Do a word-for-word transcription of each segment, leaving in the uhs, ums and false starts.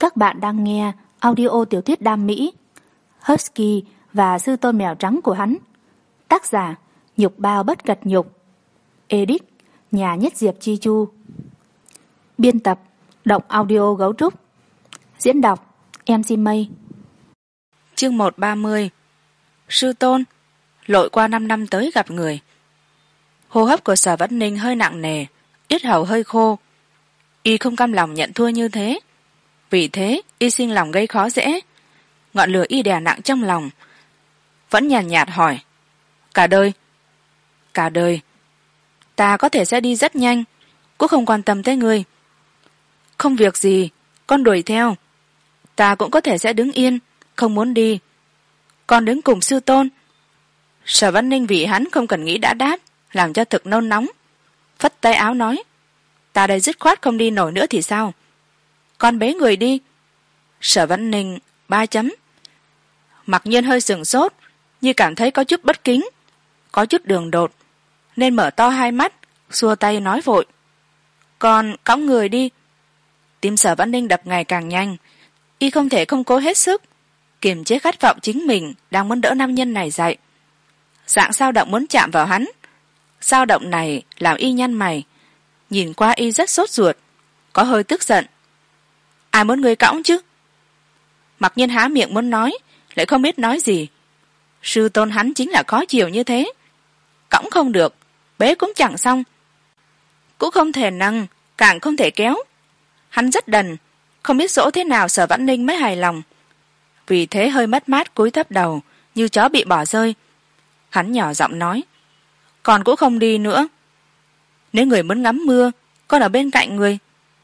Các bạn đang nghe audio tiểu thuyết đam mỹ Husky và sư tôn mèo trắng của hắn. Tác giả Nhục Bao Bất Cật Nhục. Edit Nhà Nhất Diệp Chi Chu. Biên tập Động Audio Gấu Trúc. Diễn đọc em xê Mây. Chương một ba mươi. Sư tôn lội qua năm năm tới gặp người. Hô hấp của Sở Vãn Ninh hơi nặng nề, yết hầu hơi khô. Y không cam lòng nhận thua như thế, vì thế y sinh lòng gây khó dễ. Ngọn lửa y đè nặng trong lòng, vẫn nhàn nhạt, nhạt hỏi: cả đời? Cả đời ta có thể sẽ đi rất nhanh, cũng không quan tâm tới ngươi. Không việc gì, con đuổi theo. Ta cũng có thể sẽ đứng yên, không muốn đi. Con đứng cùng sư tôn. Sở Vãn Ninh vì hắn không cần nghĩ đã đáp, làm cho thực nôn nóng, phất tay áo nói: ta đây dứt khoát không đi nổi nữa thì sao? Con bế người đi. Sở Vãn Ninh ba chấm. Mặc nhiên hơi sửng sốt, như cảm thấy có chút bất kính, có chút đường đột, nên mở to hai mắt, xua tay nói vội: con cõng người đi. Tim Sở Vãn Ninh đập ngày càng nhanh, y không thể không cố hết sức kiềm chế khát vọng chính mình đang muốn đỡ nam nhân này dậy. Dạng dao động muốn chạm vào hắn, dao động này làm y nhăn mày, nhìn qua y rất sốt ruột, có hơi tức giận. Ai muốn ngươi cõng chứ? Mặc nhiên há miệng muốn nói, lại không biết nói gì. Sư tôn hắn chính là khó chiều như thế, cõng không được, bế cũng chẳng xong, cũng không thể nâng, càng không thể kéo. Hắn rất đần, không biết dỗ thế nào Sở Vãn Ninh mới hài lòng, vì thế hơi mất mát cúi thấp đầu như chó bị bỏ rơi. Hắn nhỏ giọng nói: con cũng không đi nữa. Nếu người muốn ngắm mưa, con ở bên cạnh người.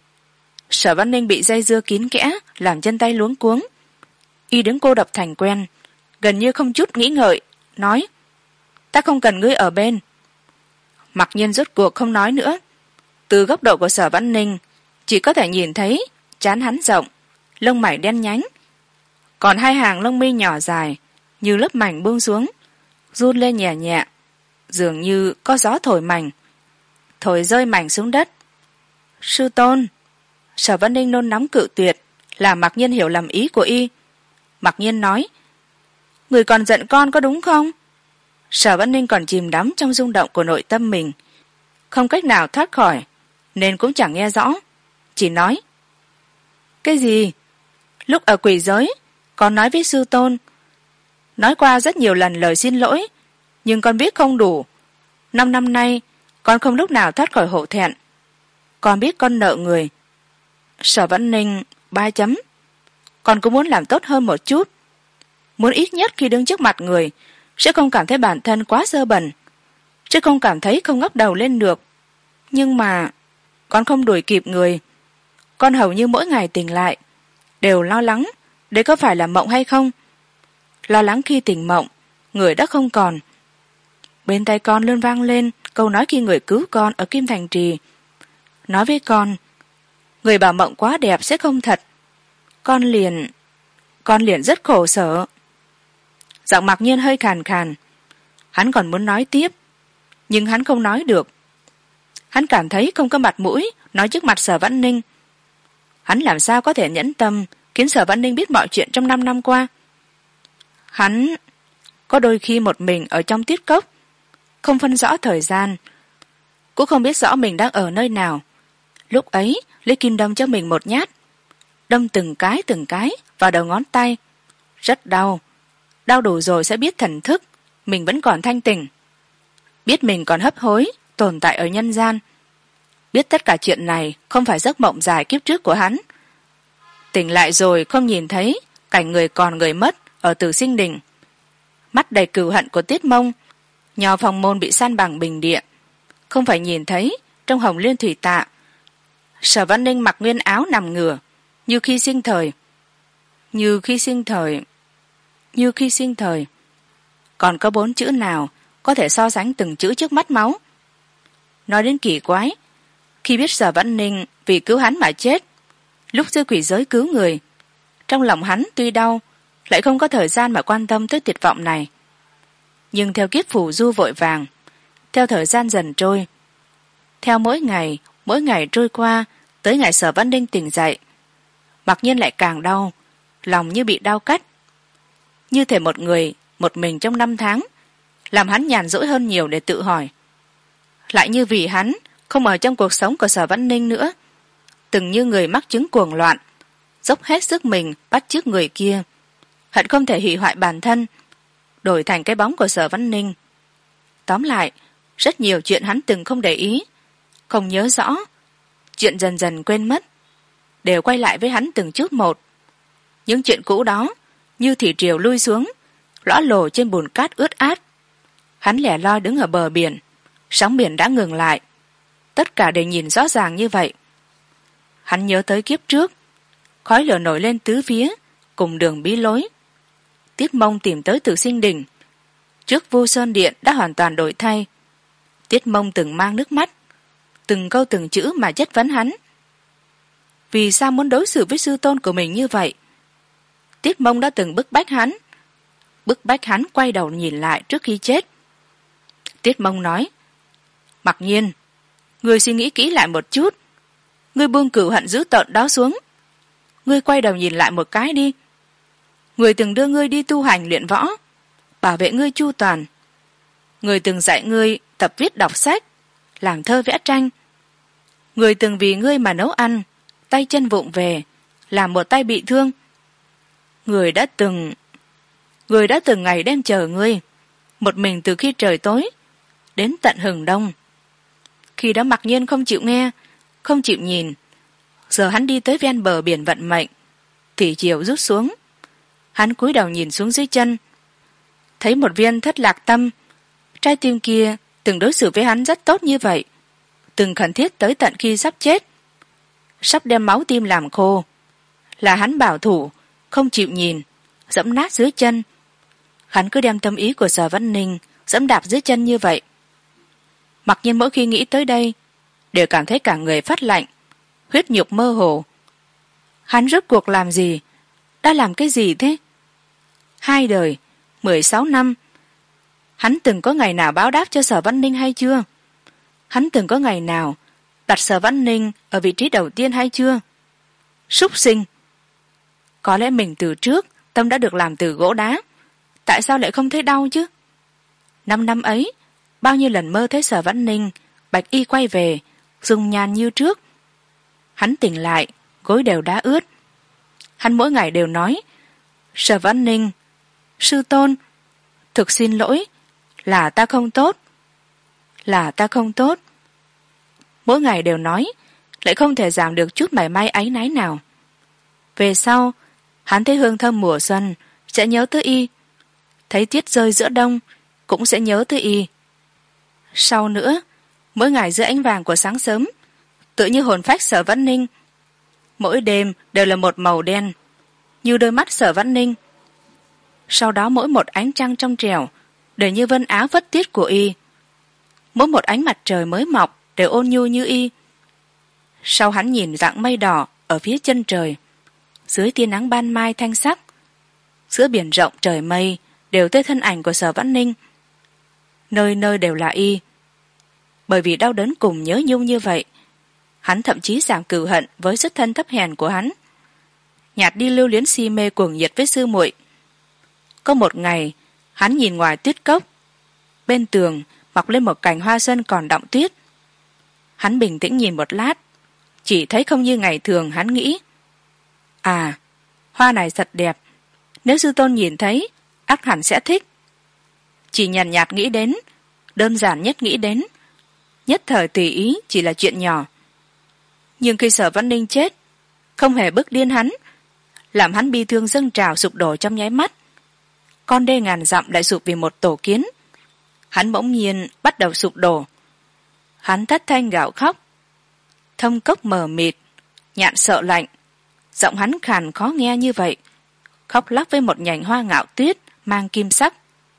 Sở Vãn Ninh bị dây dưa kín kẽ, làm chân tay luống cuống. Y đứng cô độc thành quen, gần như không chút nghĩ ngợi nói: ta không cần ngươi ở bên. Mặc nhiên rốt cuộc không nói nữa. Từ góc độ của Sở Vãn Ninh chỉ có thể nhìn thấy trán hắn rộng, lông mày đen nhánh, còn hai hàng lông mi nhỏ dài như lớp mảnh buông xuống, run lên nhẹ nhẹ, dường như có gió thổi mảnh, thổi rơi mảnh xuống đất. Sư tôn. Sở Vãn Ninh nôn nóng cự tuyệt, làm Mặc nhiên hiểu lầm ý của y. Mặc nhiên nói: người còn giận con có đúng không? Sở Vãn Ninh còn chìm đắm trong rung động của nội tâm mình, không cách nào thoát khỏi, nên cũng chẳng nghe rõ, chỉ nói: cái gì? Lúc ở quỷ giới con nói với sư tôn, nói qua rất nhiều lần lời xin lỗi, nhưng con biết không đủ. Năm năm nay con không lúc nào thoát khỏi hổ thẹn, con biết con nợ người. Sở Vãn Ninh ba chấm. Con cũng muốn làm tốt hơn một chút, muốn ít nhất khi đứng trước mặt người sẽ không cảm thấy bản thân quá dơ bẩn, sẽ không cảm thấy không ngóc đầu lên được. Nhưng mà con không đuổi kịp người. Con hầu như mỗi ngày tỉnh lại đều lo lắng đấy có phải là mộng hay không, lo lắng khi tỉnh mộng người đã không còn. Bên tai con luôn vang lên câu nói khi người cứu con ở Kim Thành Trì, nói với con: người bảo mộng quá đẹp sẽ không thật. Con liền con liền rất khổ sở. Giọng Mặc nhiên hơi khàn khàn. Hắn còn muốn nói tiếp, nhưng hắn không nói được. Hắn cảm thấy không có mặt mũi nói trước mặt Sở Vãn Ninh. Hắn làm sao có thể nhẫn tâm khiến Sở Vãn Ninh biết mọi chuyện trong năm năm qua. Hắn có đôi khi một mình ở trong tiết cốc, không phân rõ thời gian, cũng không biết rõ mình đang ở nơi nào. Lúc ấy lấy kim đâm cho mình một nhát, đâm từng cái từng cái vào đầu ngón tay, rất đau. Đau đủ rồi sẽ biết thần thức mình vẫn còn thanh tỉnh, biết mình còn hấp hối tồn tại ở nhân gian, biết tất cả chuyện này không phải giấc mộng dài kiếp trước của hắn. Tỉnh lại rồi không nhìn thấy cảnh người còn người mất ở Tử Sinh Đình, mắt đầy cừu hận của Tiết Mông, nhò phòng môn bị san bằng bình địa, không phải nhìn thấy trong Hồng Liên Thủy Tạ. Sở Vãn Ninh mặc nguyên áo nằm ngửa như khi sinh thời, như khi sinh thời như khi sinh thời còn có bốn chữ nào có thể so sánh từng chữ trước mắt máu. Nói đến kỳ quái, khi biết Sở Vãn Ninh vì cứu hắn mà chết lúc dưới quỷ giới cứu người, trong lòng hắn tuy đau, lại không có thời gian mà quan tâm tới tuyệt vọng này. Nhưng theo kiếp phù du vội vàng, theo thời gian dần trôi, theo mỗi ngày mỗi ngày trôi qua, tới ngày Sở Vãn Ninh tỉnh dậy, Mặc nhiên lại càng đau, lòng như bị đau cắt. Như thể một người một mình trong năm tháng làm hắn nhàn rỗi hơn nhiều để tự hỏi. Lại như vì hắn không ở trong cuộc sống của Sở Vãn Ninh nữa, từng như người mắc chứng cuồng loạn, dốc hết sức mình bắt chước người kia, hận không thể hủy hoại bản thân, đổi thành cái bóng của Sở Vãn Ninh. Tóm lại, rất nhiều chuyện hắn từng không để ý, không nhớ rõ, chuyện dần dần quên mất, đều quay lại với hắn từng chút một. Những chuyện cũ đó như thủy triều lui xuống, lõa lồ trên bùn cát ướt át. Hắn lẻ loi đứng ở bờ biển, sóng biển đã ngừng lại, tất cả đều nhìn rõ ràng như vậy. Hắn nhớ tới kiếp trước, khói lửa nổi lên tứ phía, cùng đường bí lối. Tiết Mông tìm tới Tử Sinh Đỉnh, trước Vu Sơn Điện đã hoàn toàn đổi thay. Tiết Mông từng mang nước mắt, từng câu từng chữ mà chất vấn hắn. Vì sao muốn đối xử với sư tôn của mình như vậy? Tiết Mông đã từng bức bách hắn, bức bách hắn quay đầu nhìn lại trước khi chết. Tiết Mông nói, Mặc Nhiên, ngươi suy nghĩ kỹ lại một chút, ngươi buông cửu hận dữ tợn đó xuống, ngươi quay đầu nhìn lại một cái đi. Người từng đưa ngươi đi tu hành luyện võ, bảo vệ ngươi chu toàn. Người từng dạy ngươi tập viết đọc sách, làm thơ vẽ tranh. Người từng vì ngươi mà nấu ăn, tay chân vụng về, làm một tay bị thương. Người đã từng người đã từng ngày đêm chờ ngươi, một mình từ khi trời tối đến tận hừng đông. Khi đó Mặc Nhiên không chịu nghe, không chịu nhìn. Giờ hắn đi tới ven bờ biển vận mệnh, thủy triều rút xuống. Hắn cúi đầu nhìn xuống dưới chân, thấy một viên thất lạc tâm. Trái tim kia từng đối xử với hắn rất tốt như vậy, từng khẩn thiết tới tận khi sắp chết, sắp đem máu tim làm khô, là hắn bảo thủ, không chịu nhìn, dẫm nát dưới chân. Hắn cứ đem tâm ý của Sở Vãn Ninh dẫm đạp dưới chân như vậy. Mặc nhiên mỗi khi nghĩ tới đây, đều cảm thấy cả người phát lạnh, huyết nhục mơ hồ. Hắn rốt cuộc làm gì, đã làm cái gì thế? Hai đời, mười sáu năm, hắn từng có ngày nào báo đáp cho Sở Vãn Ninh hay chưa? Hắn từng có ngày nào đặt Sở Vãn Ninh ở vị trí đầu tiên hay chưa? Súc sinh! Có lẽ mình từ trước tâm đã được làm từ gỗ đá, tại sao lại không thấy đau chứ? Năm năm ấy, bao nhiêu lần mơ thấy Sở Vãn Ninh bạch y quay về, dung nhan như trước. Hắn tỉnh lại, gối đều đá ướt. Hắn mỗi ngày đều nói, Sở Vãn Ninh, sư tôn, thực xin lỗi, là ta không tốt, là ta không tốt. Mỗi ngày đều nói, lại không thể giảm được chút mảy may áy náy nào. Về sau, hắn thấy hương thơm mùa xuân sẽ nhớ tới y, thấy tiết rơi giữa đông cũng sẽ nhớ tới y. Sau nữa, mỗi ngày giữa ánh vàng của sáng sớm, tự như hồn phách Sở Vãn Ninh, mỗi đêm đều là một màu đen, như đôi mắt Sở Vãn Ninh. Sau đó mỗi một ánh trăng trong trẻo đều như vân áo vất tiết của y, mỗi một ánh mặt trời mới mọc đều ôn nhu như y. Sau hắn nhìn dạng mây đỏ ở phía chân trời, dưới tia nắng ban mai thanh sắc, giữa biển rộng trời mây đều tới thân ảnh của Sở Vãn Ninh, nơi nơi đều là y. Bởi vì đau đớn cùng nhớ nhung như vậy, hắn thậm chí giảm cừu hận với xuất thân thấp hèn của hắn, nhạt đi lưu luyến si mê cuồng nhiệt với sư muội. Có một ngày, hắn nhìn ngoài tuyết cốc, bên tường mọc lên một cành hoa xuân còn đọng tuyết. Hắn bình tĩnh nhìn một lát, chỉ thấy không như ngày thường. Hắn nghĩ, à, hoa này thật đẹp, nếu sư tôn nhìn thấy ắt hẳn sẽ thích. Chỉ nhàn nhạt nghĩ đến, đơn giản nhất nghĩ đến, nhất thời tùy ý chỉ là chuyện nhỏ. Nhưng khi Sở Vãn Ninh chết, không hề bức điên hắn, làm hắn bi thương dâng trào sụp đổ trong nháy mắt. Con đê ngàn dặm lại sụp vì một tổ kiến. Hắn bỗng nhiên bắt đầu sụp đổ. Hắn thất thanh gào khóc, thâm cốc mờ mịt, nhạn sợ lạnh, giọng hắn khàn khó nghe như vậy, khóc lóc với một nhành hoa ngạo tuyết mang kim sắc.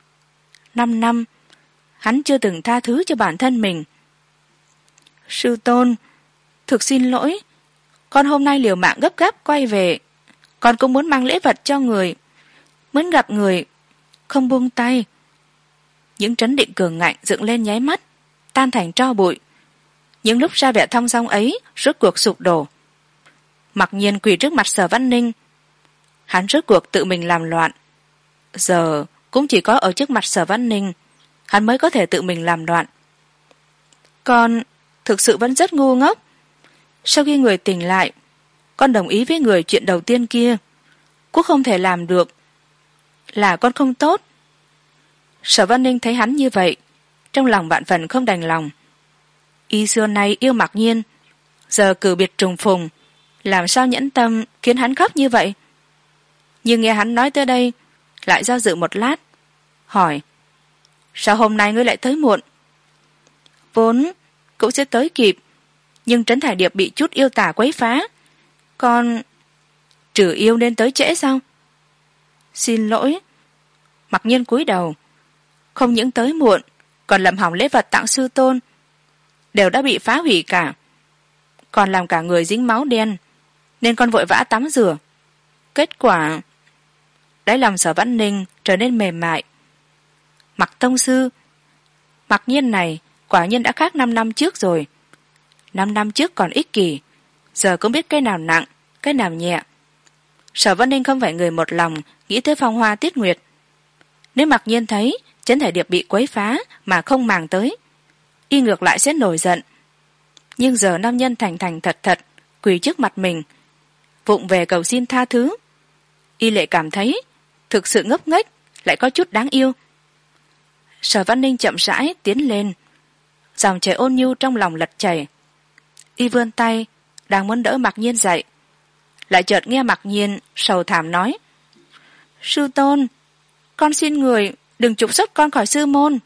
Năm năm, hắn chưa từng tha thứ cho bản thân mình. Sư tôn, thực xin lỗi, con hôm nay liều mạng gấp gáp quay về, con cũng muốn mang lễ vật cho người, muốn gặp người, không buông tay. Những trấn định cường ngạnh dựng lên nháy mắt, tan thành tro bụi. Những lúc ra vẻ thong dong ấy rốt cuộc sụp đổ. Mặc nhiên quỳ trước mặt Sở Văn Ninh. Hắn rốt cuộc tự mình làm loạn, giờ cũng chỉ có ở trước mặt Sở Văn Ninh hắn mới có thể tự mình làm loạn. Con thực sự vẫn rất ngu ngốc. Sau khi người tỉnh lại, con đồng ý với người chuyện đầu tiên kia, cũng không thể làm được. Là con không tốt. Sở Văn Ninh thấy hắn như vậy, trong lòng vạn phần không đành lòng. Y xưa nay yêu Mặc Nhiên, giờ cử biệt trùng phùng, làm sao nhẫn tâm khiến hắn khóc như vậy? Nhưng nghe hắn nói tới đây, lại do dự một lát, hỏi: sao hôm nay ngươi lại tới muộn? Vốn cũng sẽ tới kịp, nhưng Trấn Thải Điệp bị chút yêu tả quấy phá, con trừ yêu nên tới trễ sao? Xin lỗi. Mặc Nhiên cúi đầu. Không những tới muộn, còn làm hỏng lễ vật tặng sư tôn, đều đã bị phá hủy cả, còn làm cả người dính máu đen, nên con vội vã tắm rửa. Kết quả đáy lòng Sở Văn Ninh trở nên mềm mại. Mặc tông sư, Mặc Nhiên này quả nhiên đã khác năm năm trước rồi. Năm năm trước còn ích kỷ, giờ cũng biết cái nào nặng cái nào nhẹ. Sở Văn Ninh không phải người một lòng nghĩ tới phong hoa tiết nguyệt. Nếu Mặc Nhiên thấy Trấn Thải Điệp bị quấy phá mà không màng tới, y ngược lại sẽ nổi giận. Nhưng giờ nam nhân thành thành thật thật quỳ trước mặt mình, vụng về cầu xin tha thứ, y lại cảm thấy thực sự ngốc nghếch, lại có chút đáng yêu. Sở Văn Ninh chậm rãi tiến lên, dòng chảy ôn nhu trong lòng lật chảy. Y vươn tay đang muốn đỡ Mặc Nhiên dậy, lại chợt nghe Mặc Nhiên sầu thảm nói: sư tôn, con xin người đừng trục xuất con khỏi sư môn.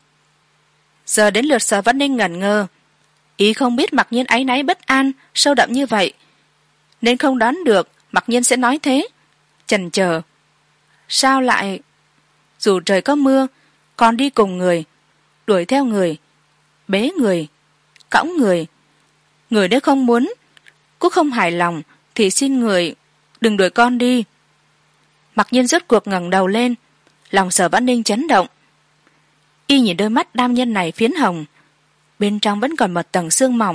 Giờ đến lượt Sở Văn Ninh ngẩn ngơ. Y không biết Mặc Nhiên áy náy bất an sâu đậm như vậy, nên không đoán được Mặc Nhiên sẽ nói thế. Chần chờ: sao lại? Dù trời có mưa, con đi cùng người, đuổi theo người, bế người, cõng người. Người nếu không muốn, cũng không hài lòng, thì xin người đừng đuổi con đi. Mặc Nhiên rốt cuộc ngẩng đầu lên, lòng Sở Văn Ninh chấn động. Y nhìn đôi mắt nam nhân này phiến hồng, bên trong vẫn còn một tầng sương mỏng.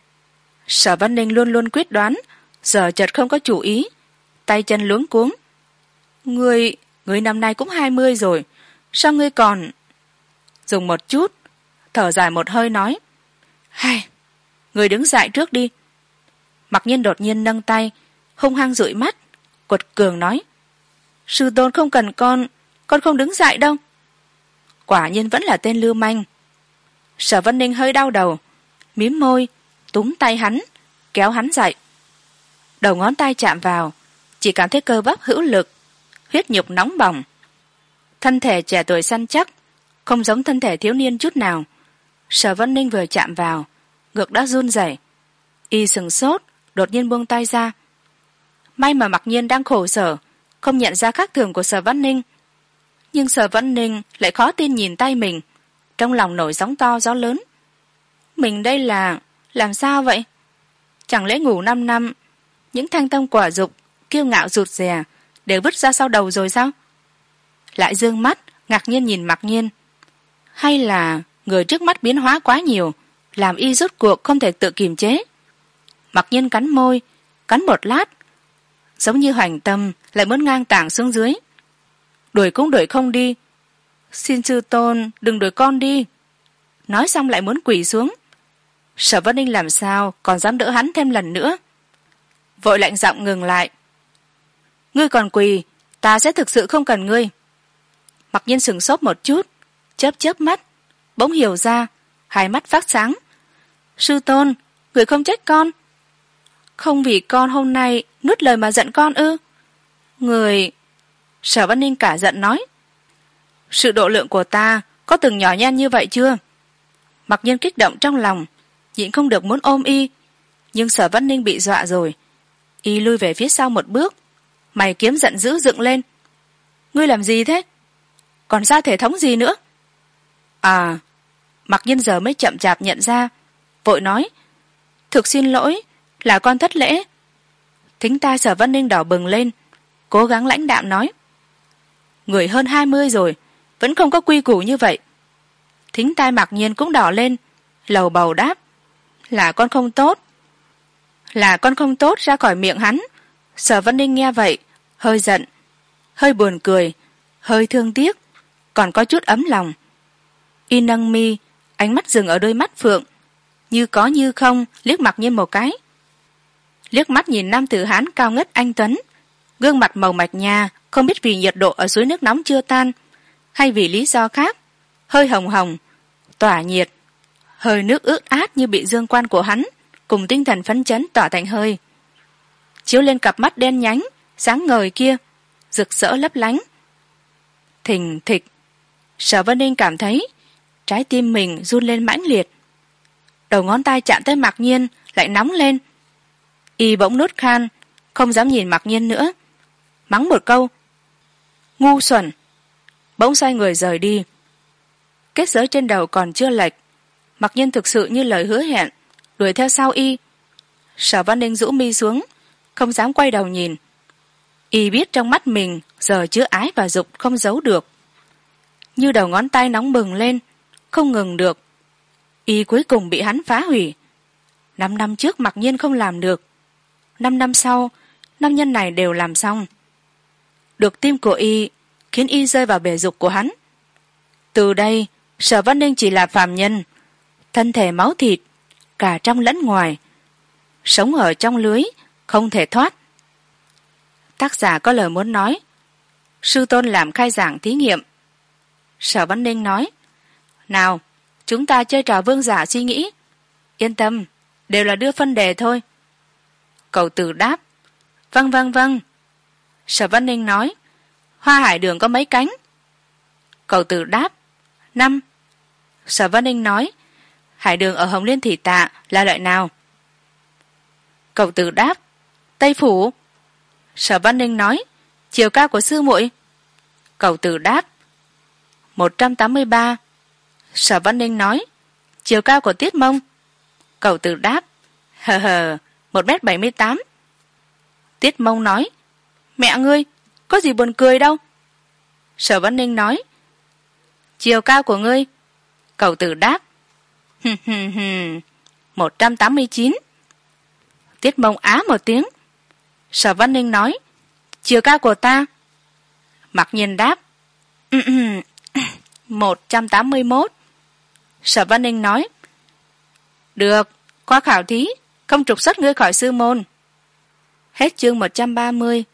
Sở Văn Ninh luôn luôn quyết đoán, giờ chợt không có chủ ý, tay chân luống cuống. Ngươi, ngươi năm nay cũng hai mươi rồi, sao ngươi còn... Dùng một chút, thở dài một hơi nói: hai, ngươi đứng dậy trước đi. Mặc Nhiên đột nhiên nâng tay, hung hăng dụi mắt, quật cường nói: sư tôn không cần con, con không đứng dậy đâu. Quả nhiên vẫn là tên lưu manh. Sở Văn Ninh hơi đau đầu, mím môi, túm tay hắn, kéo hắn dậy. Đầu ngón tay chạm vào, chỉ cảm thấy cơ bắp hữu lực, huyết nhục nóng bỏng. Thân thể trẻ tuổi săn chắc, không giống thân thể thiếu niên chút nào. Sở Văn Ninh vừa chạm vào, ngực đã run rẩy. Y sừng sốt, đột nhiên buông tay ra. May mà Mặc Nhiên đang khổ sở, không nhận ra khác thường của Sở Văn Ninh. Nhưng Sở Văn Ninh lại khó tin nhìn tay mình, trong lòng nổi sóng to gió lớn. Mình đây là... làm sao vậy? Chẳng lẽ ngủ năm năm, những thanh tâm quả dục, kiêu ngạo rụt rè đều vứt ra sau đầu rồi sao? Lại dương mắt ngạc nhiên nhìn Mặc Nhiên. Hay là người trước mắt biến hóa quá nhiều, làm y rốt cuộc không thể tự kiềm chế? Mặc Nhiên cắn môi, cắn một lát, giống như hoành tâm lại muốn ngang tảng xuống dưới. Đuổi cũng đuổi không đi. Xin sư tôn đừng đuổi con đi. Nói xong lại muốn quỳ xuống. Sở Văn Ninh làm sao còn dám đỡ hắn thêm lần nữa, vội lạnh giọng ngừng lại. Ngươi còn quỳ, ta sẽ thực sự không cần ngươi. Mặc Nhiên sửng sốt một chút, chớp chớp mắt, bỗng hiểu ra, hai mắt phát sáng. Sư tôn, người không trách con? Không vì con hôm nay nuốt lời mà giận con ư? Người... Sở Văn Ninh cả giận nói: sự độ lượng của ta có từng nhỏ nhen như vậy chưa? Mặc Nhiên kích động trong lòng, nhịn không được muốn ôm y, nhưng Sở Văn Ninh bị dọa rồi. Y lui về phía sau một bước, mày kiếm giận dữ dựng lên. Ngươi làm gì thế? Còn ra thể thống gì nữa? À, Mặc Nhiên giờ mới chậm chạp nhận ra, vội nói: thực xin lỗi, là con thất lễ. Thính tai Sở Văn Ninh đỏ bừng lên, cố gắng lãnh đạm nói: người hơn hai mươi rồi, vẫn không có quy củ như vậy. Thính tai Mặc Nhiên cũng đỏ lên, lầu bầu đáp: là con không tốt. Là con không tốt ra khỏi miệng hắn, Sở Văn Ninh nghe vậy hơi giận, hơi buồn cười, hơi thương tiếc, còn có chút ấm lòng. Y nâng mi, ánh mắt dừng ở đôi mắt phượng, như có như không liếc Mặc Nhiên một cái. Liếc mắt nhìn nam tử hán cao ngất anh tuấn, gương mặt màu mạch nha, không biết vì nhiệt độ ở suối nước nóng chưa tan hay vì lý do khác, hơi hồng hồng tỏa nhiệt, hơi nước ướt át như bị dương quan của hắn cùng tinh thần phấn chấn tỏa thành hơi, chiếu lên cặp mắt đen nhánh sáng ngời kia, rực rỡ lấp lánh. Thình thịch, Sở Vân Ninh cảm thấy trái tim mình run lên mãnh liệt, đầu ngón tay chạm tới Mặc Nhiên lại nóng lên. Y bỗng nuốt khan, không dám nhìn Mặc Nhiên nữa, mắng một câu ngu xuẩn, bỗng xoay người rời đi. Kết giới trên đầu còn chưa lệch, Mặc Nhiên thực sự như lời hứa hẹn đuổi theo sau Y. Sở Văn Ninh rũ mi xuống, không dám quay đầu nhìn. Y biết trong mắt mình giờ chứa ái và dục không giấu được, như đầu ngón tay nóng bừng lên không ngừng được. Y cuối cùng bị hắn phá hủy. Năm năm trước Mặc Nhiên không làm được, năm năm sau nam nhân này đều làm xong. Được tim của Y khiến Y rơi vào bể dục của hắn. Từ đây Sở Văn Ninh chỉ là phàm nhân, thân thể máu thịt cả trong lẫn ngoài, sống ở trong lưới không thể thoát. Tác giả có lời muốn nói. Sư tôn làm khai giảng thí nghiệm. Sở Văn Ninh nói, nào chúng ta chơi trò vương giả suy nghĩ. Yên tâm, đều là đưa phân đề thôi. Cậu Tử đáp, vâng vâng vâng. Sở Văn Ninh nói, hoa hải đường có mấy cánh? Cậu Tử đáp, năm. Sở Văn Ninh nói, hải đường ở Hồng Liên Thủy Tạ là loại nào? Cậu Tử đáp, Tây Phủ. Sở Văn Ninh nói, chiều cao của sư muội? Cậu Tử đáp, một trăm tám mươi ba. Sở Văn Ninh nói, chiều cao của Tiết Mông? Cậu Tử đáp, hờ hờ, một mét bảy mươi tám. Tiết Mông nói, mẹ ngươi, có gì buồn cười đâu. Sở Văn Ninh nói, chiều cao của ngươi? Cậu Tử đáp, hừm hừm hừm, một trăm tám mươi chín. Tiết Mông á một tiếng. Sở Văn Ninh nói, chiều cao của ta? Mặc Nhiên đáp, một trăm tám mươi mốt. Sở Văn Ninh nói, được, qua khảo thí không trục xuất ngươi khỏi sư môn. Hết chương một trăm ba mươi.